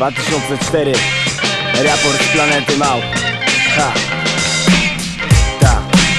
2004. Raport z planety Małp. Ha. Ta.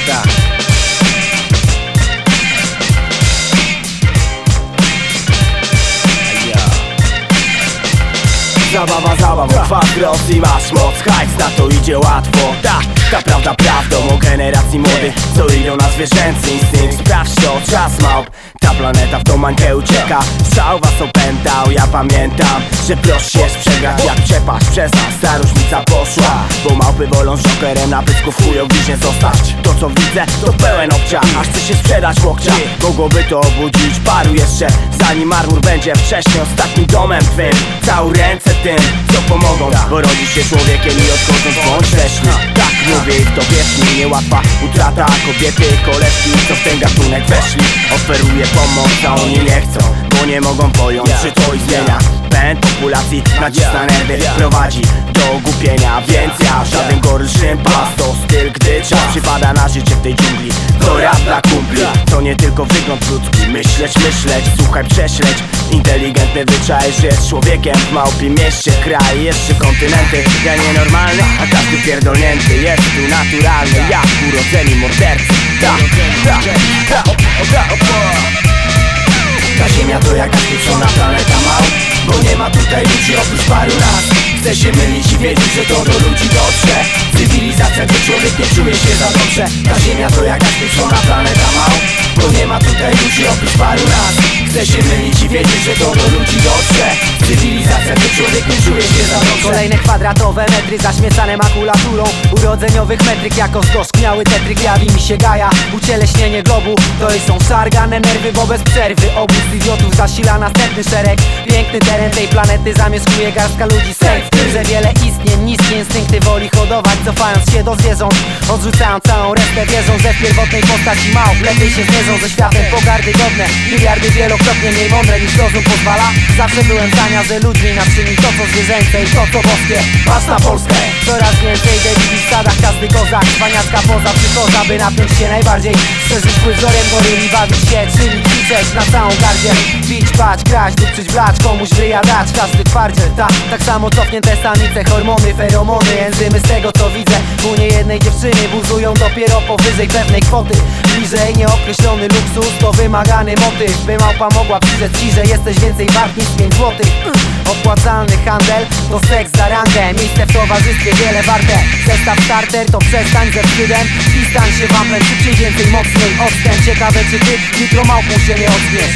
Zabawa, kwadros i masz moc. Hajs na to idzie łatwo. Ta prawda prawdą o generacji młodych, co idą na zwierzęcy instynkt. Sprawdź to, czas małp. Ta planeta w tą mańkę ucieka. Strzał was opętał, ja pamiętam, że proś jest przegrać jak przepaść przez nas. Ta różnica poszła, bo małpy wolą z jokerem na pysku w chujowiźnie zostać. To co widzę to pełen obciach, aż chce się sprzedać łokcia. Mogłoby to obudzić paru jeszcze, zanim marmur będzie wcześniej ostatnim domem twym. Cały ręce tym, co pomogą, bo rodzi się człowiekiem i odchodząc bądź leśny. Tak mówię i w to wierz mi, niełatwa utrata. Kobiety, koleżki, co w ten gatunek weszli, oferuje pomoc, a oni nie chcą, bo nie mogą pojąć, czy to ich zmienia. Pęd populacji nacisna nerwy, prowadzi do ogłupienia. Więc ja żaden goryl szympas, to styl, gdy czas przypada na życie w tej dżungli. To rap dla kumpli, to nie tylko wygląd ludzki. Myśleć, słuchaj, prześledź. Inteligentny wyczaj, że jest człowiekiem w małpim mieście. Kraj, jeszcze kontynenty, ja nienormalny, a każdy pierdolnięty jest tu naturalny, jak urodzeni mordercy. Ta ziemia to jakaś pieprzona planeta małp, bo nie ma tutaj ludzi oprócz paru nas. Chce się mylić i wiedzieć, że to do ludzi dotrze. Cywilizacja, gdzie człowiek nie czuje się za dobrze. Ta ziemia to jakaś pieprzona planeta małp, bo nie ma tutaj ludzi oprócz paru nas. Chce się mylić i wiedzieć, że to do ludzi dotrze. Cywilizacja, gdzie człowiek nie czuje się za dobrze. Kolejne kwadratowe metry zaśmiecane makulaturą urodzeniowych metryk, jako zgorzkniały tetryk jawi mi się gaja. Ucieleśnienie globu, to są szargane nerwy, bo bez przerwy obóz idiotów zasila następny szereg. Piękny teren tej planety zamieszkuje garstka ludzi safe, że wiele istnień, niskie instynkty woli hodować, cofając się do zwierząt, odrzucając całą resztę, wierzą, że w pierwotnej postaci małp lepiej się zmierzą ze światem. Pogardy godne, miliardy wielokrotnie mniej mądre niż rozum pozwala. Zawsze byłem zdania, że ludźmi naczyni to co zwierzęce i to co boskie. Patrz na Polskę, coraz więcej debili w stadach, każdy kozak, cwaniacka poza przykoza, by napiąć się najbardziej. Przeżyć płyzorem goryli, bawić się, czyli krzyczeć na całą gardziel. Bić, pać, kraść, dupczyć, blać, komuś wyjadać, każdy twardziel. Tak samo cofnięte samice, hormony, feromony, enzymy z tego co widzę. U niejednej dziewczyny buzują dopiero powyżej pewnej kwoty. Bliżej nieokreślony luksus to wymagany motyw, by małpa mogła przyrzec ci, że jesteś więcej wart niż 5 złotych. Opłacalny handel to seks za rangę, miejsce w towarzystwie wiele warte. Zestaw starter to przestań ze wstydem i stań się wampem, szybciej, więcej, mocniej, odstęp. Ciekawe czy ty jutro małpą się nie ockniesz.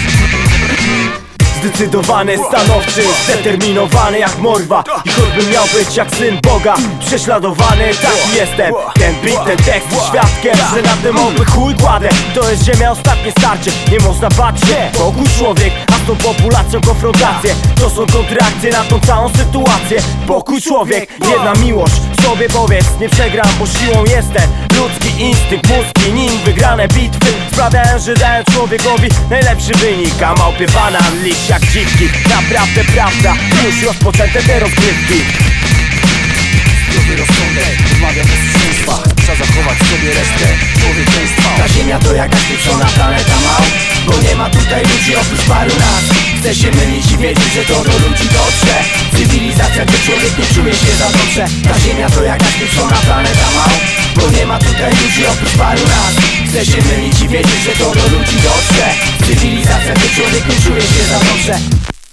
Zdecydowany, stanowczy, zdeterminowany jak morwa. I choćbym miał być jak syn Boga, prześladowany, taki jestem. Ten beat, ten tekst jest świadkiem, że na te małpy chuj kładę. To jest ziemia, ostatnie starcie, nie można bać się. Pokój człowiek, a z tą populacją konfrontacje. To są kontrakcje na tą całą sytuację. Pokój człowiek, jedna miłość, sobie powiedz, nie przegram, bo siłą jestem. Ludzki instynkt, mózgi, nim wygrane bitwy sprawiają, że dają człowiekowi najlepszy wynik. A małpie banan, liść jak dziwki. Naprawdę prawda, już rozpoczęte te rozgrywki. Zdrowy rozsądek, odmawia posłuszeństwa. Trzeba zachować sobie resztę człowieczeństwa. Ta ziemia to jakaś pieprzona planeta małp, bo nie ma tutaj ludzi oprócz paru nas. Chce się mylić i wiedzieć, że to do ludzi dotrze. Cywilizacja, gdzie człowiek nie czuje się za dobrze. Ta ziemia to jakaś pieprzona planeta małp, bo nie ma tutaj ludzi oprócz paru nas. Chce się mylić i wiedzieć, że to do ludzi dotrze. Cywilizacja, gdzie człowiek nie czuje się za dobrze.